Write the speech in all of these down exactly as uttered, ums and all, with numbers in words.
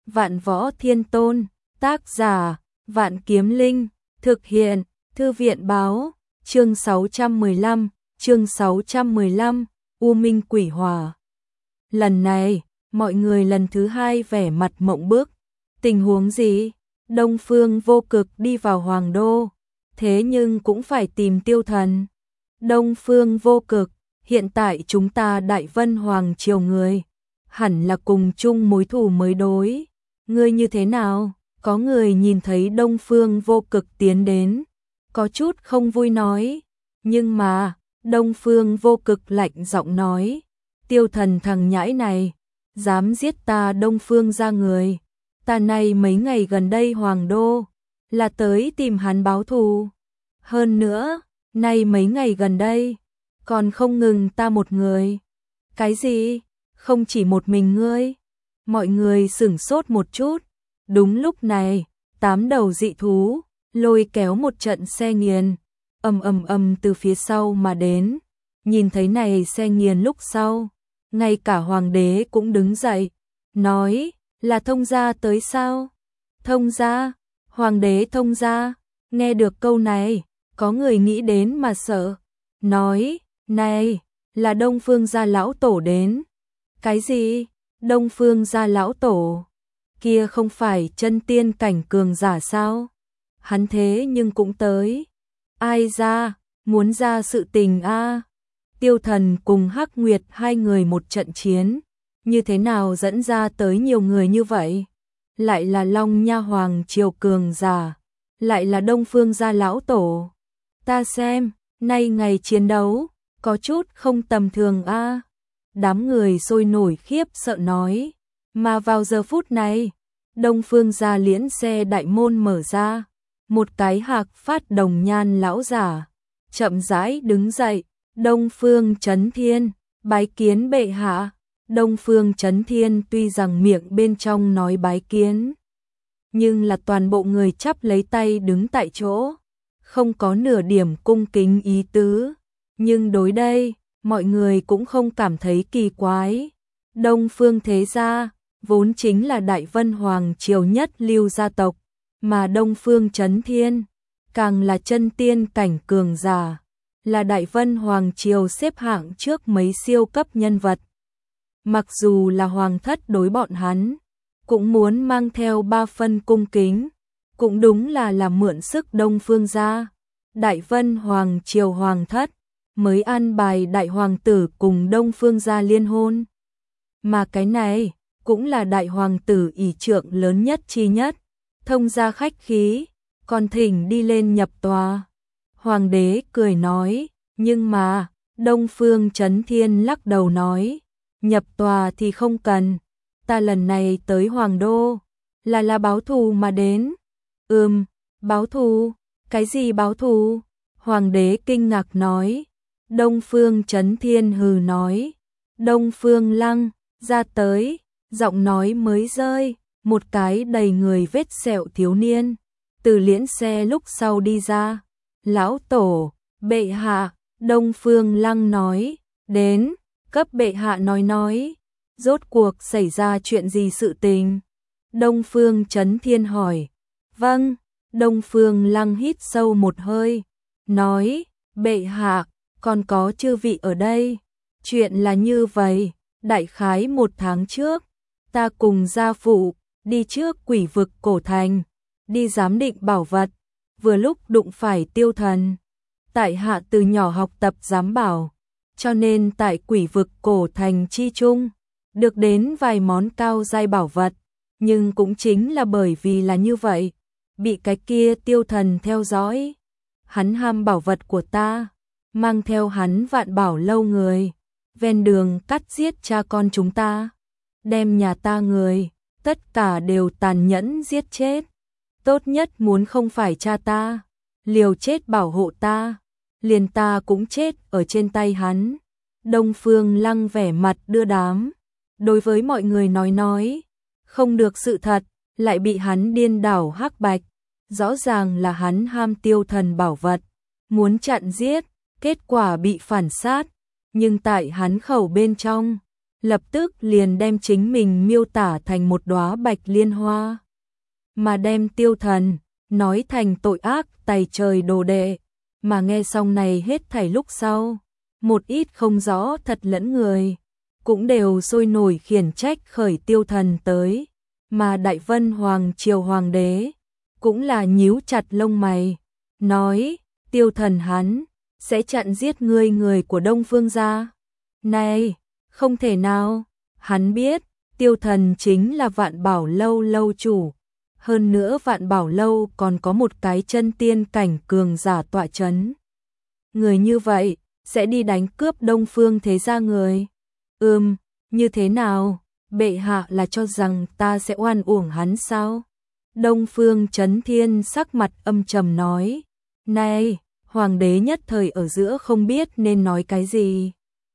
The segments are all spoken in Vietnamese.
Vạn Võ Thiên Tôn, tác giả, Vạn Kiếm Linh, thực hiện, Thư viện báo, chương sáu trăm mười lăm, chương sáu trăm mười lăm, U Minh Quỷ Hỏa. Lần này, mọi người lần thứ hai vẻ mặt mộng bức. Tình huống gì? Đông Phương Vô Cực đi vào Hoàng Đô, thế nhưng cũng phải tìm Tiêu Thần. Đông Phương Vô Cực, hiện tại chúng ta Đại Vân Hoàng triều người, hẳn là cùng chung mối thù mới đối. Ngươi như thế nào? Có người nhìn thấy Đông Phương Vô Cực tiến đến, có chút không vui nói. Nhưng mà, Đông Phương Vô Cực lạnh giọng nói, Tiêu Thần thằng nhãi này, dám giết ta Đông Phương ra người. Ta này mấy ngày gần đây Hoàng Đô, là tới tìm hắn báo thù. Hơn nữa, nay mấy ngày gần đây, còn không ngừng ta một người. Cái gì? Không chỉ một mình ngươi? Mọi người sửng sốt một chút. Đúng lúc này, tám đầu dị thú, lôi kéo một trận xe nghiền, ầm ầm ầm từ phía sau mà đến. Nhìn thấy này xe nghiền lúc sau, ngay cả hoàng đế cũng đứng dậy, nói, là thông gia tới sao? Thông gia? Hoàng đế thông gia? Nghe được câu này, có người nghĩ đến mà sợ, nói, này, là Đông Phương gia lão tổ đến. Cái gì? Đông Phương gia lão tổ? Kia không phải chân tiên cảnh cường giả sao? Hắn thế nhưng cũng tới. Ai ra, muốn ra sự tình a? Tiêu Thần cùng Hắc Nguyệt hai người một trận chiến, như thế nào dẫn ra tới nhiều người như vậy? Lại là Long Nha Hoàng triều cường giả, lại là Đông Phương gia lão tổ. Ta xem, nay ngày chiến đấu, có chút không tầm thường a. Đám người sôi nổi khiếp sợ nói, mà vào giờ phút này, Đông Phương gia liễn xe đại môn mở ra, một cái hạc phát đồng nhan lão giả, chậm rãi đứng dậy, Đông Phương Chấn Thiên, bái kiến bệ hạ. Đông Phương Chấn Thiên tuy rằng miệng bên trong nói bái kiến, nhưng là toàn bộ người chắp lấy tay đứng tại chỗ, không có nửa điểm cung kính ý tứ. Nhưng đối đây, mọi người cũng không cảm thấy kỳ quái. Đông Phương thế gia, vốn chính là Đại Vân Hoàng triều nhất lưu gia tộc, mà Đông Phương Chấn Thiên, càng là chân tiên cảnh cường giả, là Đại Vân Hoàng triều xếp hạng trước mấy siêu cấp nhân vật. Mặc dù là hoàng thất đối bọn hắn, cũng muốn mang theo ba phân cung kính, cũng đúng là làm mượn sức Đông Phương gia. Đại Vân Hoàng triều hoàng thất mới an bài đại hoàng tử cùng Đông Phương gia liên hôn. Mà cái này cũng là đại hoàng tử ỷ trượng lớn nhất chi nhất, thông gia khách khí, còn thỉnh đi lên nhập tòa. Hoàng đế cười nói, nhưng mà, Đông Phương Chấn Thiên lắc đầu nói, nhập tòa thì không cần, ta lần này tới Hoàng Đô, là là báo thù mà đến. Ừm, báo thù, cái gì báo thù? Hoàng đế kinh ngạc nói. Đông Phương Chấn Thiên hừ nói, Đông Phương Lăng, ra tới, giọng nói mới rơi, một cái đầy người vết sẹo thiếu niên, từ liễn xe lúc sau đi ra. Lão tổ, bệ hạ, Đông Phương Lăng nói, đến, cấp bệ hạ nói nói, rốt cuộc xảy ra chuyện gì sự tình? Đông Phương Chấn Thiên hỏi. Vâng, Đông Phương Lăng hít sâu một hơi, nói, bệ hạ, còn có chư vị ở đây. Chuyện là như vậy, đại khái một tháng trước, ta cùng gia phụ, đi trước Quỷ Vực Cổ Thành, đi giám định bảo vật, vừa lúc đụng phải Tiêu Thần. Tại hạ từ nhỏ học tập giám bảo, cho nên tại Quỷ Vực Cổ Thành chi chung, được đến vài món cao giai bảo vật, nhưng cũng chính là bởi vì là như vậy, bị cái kia Tiêu Thần theo dõi. Hắn ham bảo vật của ta, mang theo hắn vạn bảo lâu người, ven đường cắt giết cha con chúng ta, đem nhà ta người, tất cả đều tàn nhẫn giết chết. Tốt nhất muốn không phải cha ta, liều chết bảo hộ ta, liền ta cũng chết ở trên tay hắn. Đông Phương Lăng vẻ mặt đưa đám, đối với mọi người nói nói, không được sự thật, lại bị hắn điên đảo hắc bạch, rõ ràng là hắn ham Tiêu Thần bảo vật, muốn chặn giết, kết quả bị phản sát, nhưng tại hắn khẩu bên trong, lập tức liền đem chính mình miêu tả thành một đóa bạch liên hoa, mà đem Tiêu Thần nói thành tội ác tày trời đồ đệ, mà nghe xong này hết thảy lúc sau, một ít không rõ thật lẫn người, cũng đều sôi nổi khiển trách khởi Tiêu Thần tới, mà Đại Vân Hoàng triều hoàng đế cũng là nhíu chặt lông mày, nói, Tiêu Thần hắn sẽ chặn giết ngươi người của Đông Phương gia. Này, không thể nào, hắn biết, Tiêu Thần chính là Vạn Bảo Lâu lâu chủ, hơn nữa Vạn Bảo Lâu còn có một cái chân tiên cảnh cường giả tọa chấn. Người như vậy, sẽ đi đánh cướp Đông Phương thế gia người. Ừm, như thế nào, bệ hạ là cho rằng ta sẽ oan uổng hắn sao? Đông Phương Chấn Thiên sắc mặt âm trầm nói, này, hoàng đế nhất thời ở giữa không biết nên nói cái gì.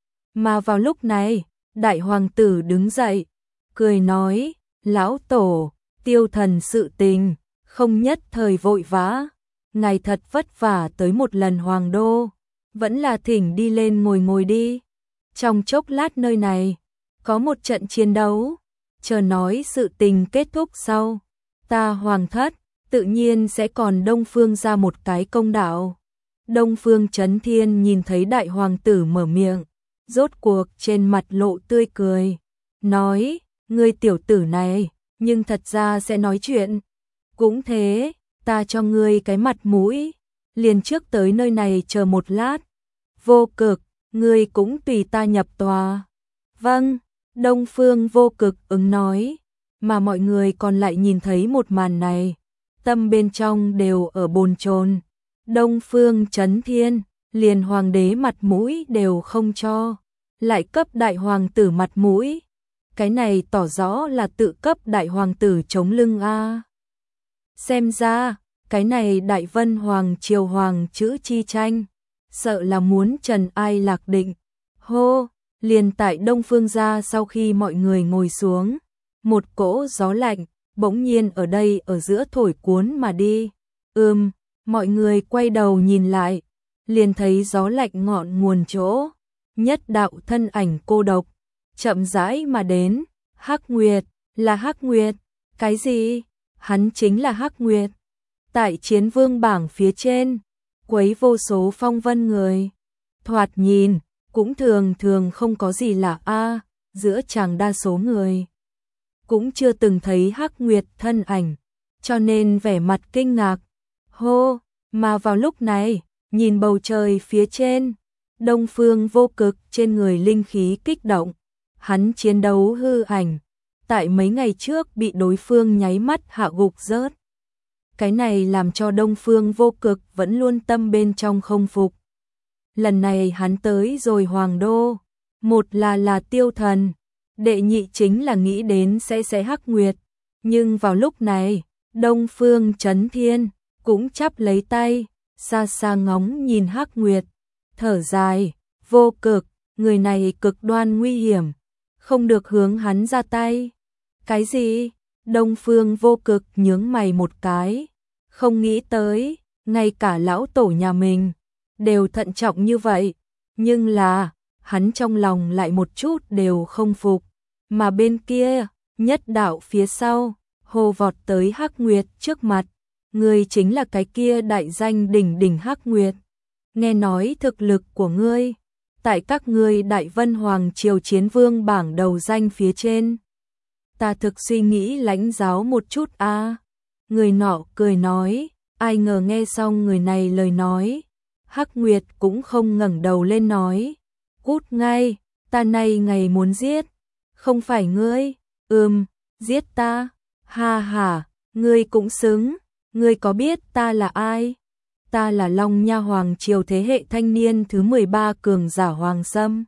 Mà vào lúc này, đại hoàng tử đứng dậy, cười nói, lão tổ, Tiêu Thần sự tình, không nhất thời vội vã, ngài thật vất vả tới một lần hoàng đô, vẫn là thỉnh đi lên ngồi ngồi đi. Trong chốc lát nơi này, có một trận chiến đấu, chờ nói sự tình kết thúc sau, ta hoàng thất, tự nhiên sẽ còn Đông Phương ra một cái công đạo. Đông Phương Chấn Thiên nhìn thấy đại hoàng tử mở miệng, rốt cuộc trên mặt lộ tươi cười, nói, ngươi tiểu tử này, nhưng thật ra sẽ nói chuyện. Cũng thế, ta cho ngươi cái mặt mũi, liền trước tới nơi này chờ một lát. Vô Cực, ngươi cũng tùy ta nhập tòa. Vâng, Đông Phương Vô Cực ứng nói, mà mọi người còn lại nhìn thấy một màn này, tâm bên trong đều ở bồn chồn. Đông Phương Chấn Thiên, liền hoàng đế mặt mũi đều không cho, lại cấp đại hoàng tử mặt mũi. Cái này tỏ rõ là tự cấp đại hoàng tử chống lưng a. Xem ra, cái này Đại Vân Hoàng triều hoàng chữ chi tranh, sợ là muốn trần ai lạc định. Hô, liền tại Đông Phương gia sau khi mọi người ngồi xuống, một cỗ gió lạnh bỗng nhiên ở đây ở giữa thổi cuốn mà đi. Ừm, mọi người quay đầu nhìn lại, liền thấy gió lạnh ngọn nguồn chỗ, nhất đạo thân ảnh cô độc, chậm rãi mà đến. Hắc Nguyệt, là Hắc Nguyệt, cái gì? Hắn chính là Hắc Nguyệt. Tại chiến vương bảng phía trên, quấy vô số phong vân người. Thoạt nhìn, cũng thường thường không có gì lạ a, giữa chàng đa số người cũng chưa từng thấy Hắc Nguyệt thân ảnh, cho nên vẻ mặt kinh ngạc. Hô, mà vào lúc này, nhìn bầu trời phía trên, Đông Phương Vô Cực trên người linh khí kích động, hắn chiến đấu hư ảnh, tại mấy ngày trước bị đối phương nháy mắt hạ gục rớt. Cái này làm cho Đông Phương Vô Cực vẫn luôn tâm bên trong không phục. Lần này hắn tới rồi hoàng đô, một là là Tiêu Thần, đệ nhị chính là nghĩ đến sẽ sẽ Hắc Nguyệt, nhưng vào lúc này, Đông Phương Chấn Thiên cũng chắp lấy tay, xa xa ngóng nhìn Hắc Nguyệt, thở dài, Vô Cực, người này cực đoan nguy hiểm, không được hướng hắn ra tay. Cái gì? Đông Phương Vô Cực nhướng mày một cái, không nghĩ tới, ngay cả lão tổ nhà mình đều thận trọng như vậy, nhưng là, hắn trong lòng lại một chút đều không phục, mà bên kia, nhất đạo phía sau, hồ vọt tới Hắc Nguyệt trước mặt, người chính là cái kia đại danh đỉnh đỉnh Hắc Nguyệt. Nghe nói thực lực của ngươi, tại các ngươi Đại Vân Hoàng triều chiến vương bảng đầu danh phía trên. Ta thực suy nghĩ lãnh giáo một chút a. À. Người nọ cười nói, ai ngờ nghe xong người này lời nói, Hắc Nguyệt cũng không ngẩng đầu lên nói, cút ngay, ta nay ngày muốn giết, không phải ngươi, ừm, giết ta, ha ha, ngươi cũng xứng, ngươi có biết ta là ai? Ta là Long Nha Hoàng triều thế hệ thanh niên thứ mười ba cường giả Hoàng Sâm.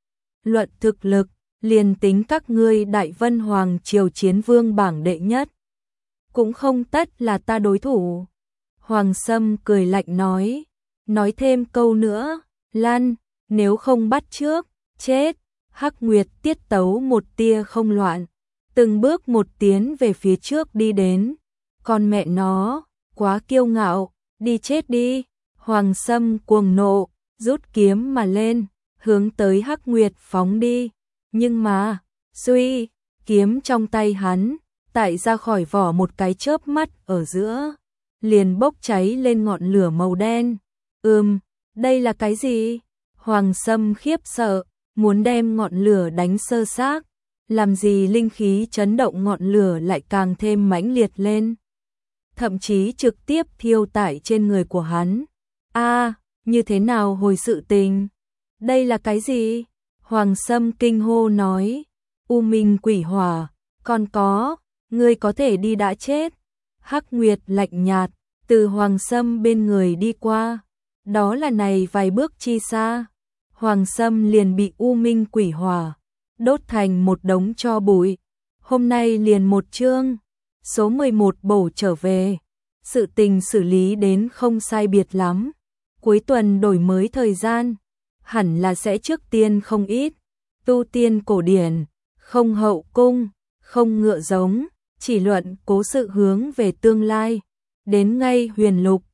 Luận thực lực, liền tính các ngươi Đại Vân Hoàng triều chiến vương bảng đệ nhất, cũng không tất là ta đối thủ. Hoàng Sâm cười lạnh nói, nói thêm câu nữa, lăn, nếu không bắt trước, chết. Hắc Nguyệt tiết tấu một tia không loạn, từng bước một tiến về phía trước đi đến. Con mẹ nó, quá kiêu ngạo, đi chết đi. Hoàng Sâm cuồng nộ, rút kiếm mà lên, hướng tới Hắc Nguyệt phóng đi. Nhưng mà, suy, kiếm trong tay hắn, tại ra khỏi vỏ một cái chớp mắt ở giữa, liền bốc cháy lên ngọn lửa màu đen. Ừm, đây là cái gì? Hoàng Sâm khiếp sợ, muốn đem ngọn lửa đánh sơ xác, làm gì linh khí chấn động ngọn lửa lại càng thêm mãnh liệt lên. Thậm chí trực tiếp thiêu tải trên người của hắn. A, như thế nào hồi sự tình? Đây là cái gì? Hoàng Sâm kinh hô nói, U Minh Quỷ Hỏa, còn có, ngươi có thể đi đã chết. Hắc Nguyệt lạnh nhạt, từ Hoàng Sâm bên người đi qua, đó là này vài bước chi xa. Hoàng Sâm liền bị U Minh Quỷ Hỏa đốt thành một đống tro bụi. Hôm nay liền một chương, số mười một bổ trở về. Sự tình xử lý đến không sai biệt lắm. Cuối tuần đổi mới thời gian, hẳn là sẽ trước tiên không ít. Tu tiên cổ điển, không hậu cung, không ngựa giống, chỉ luận cố sự hướng về tương lai. Đến ngay huyền lục,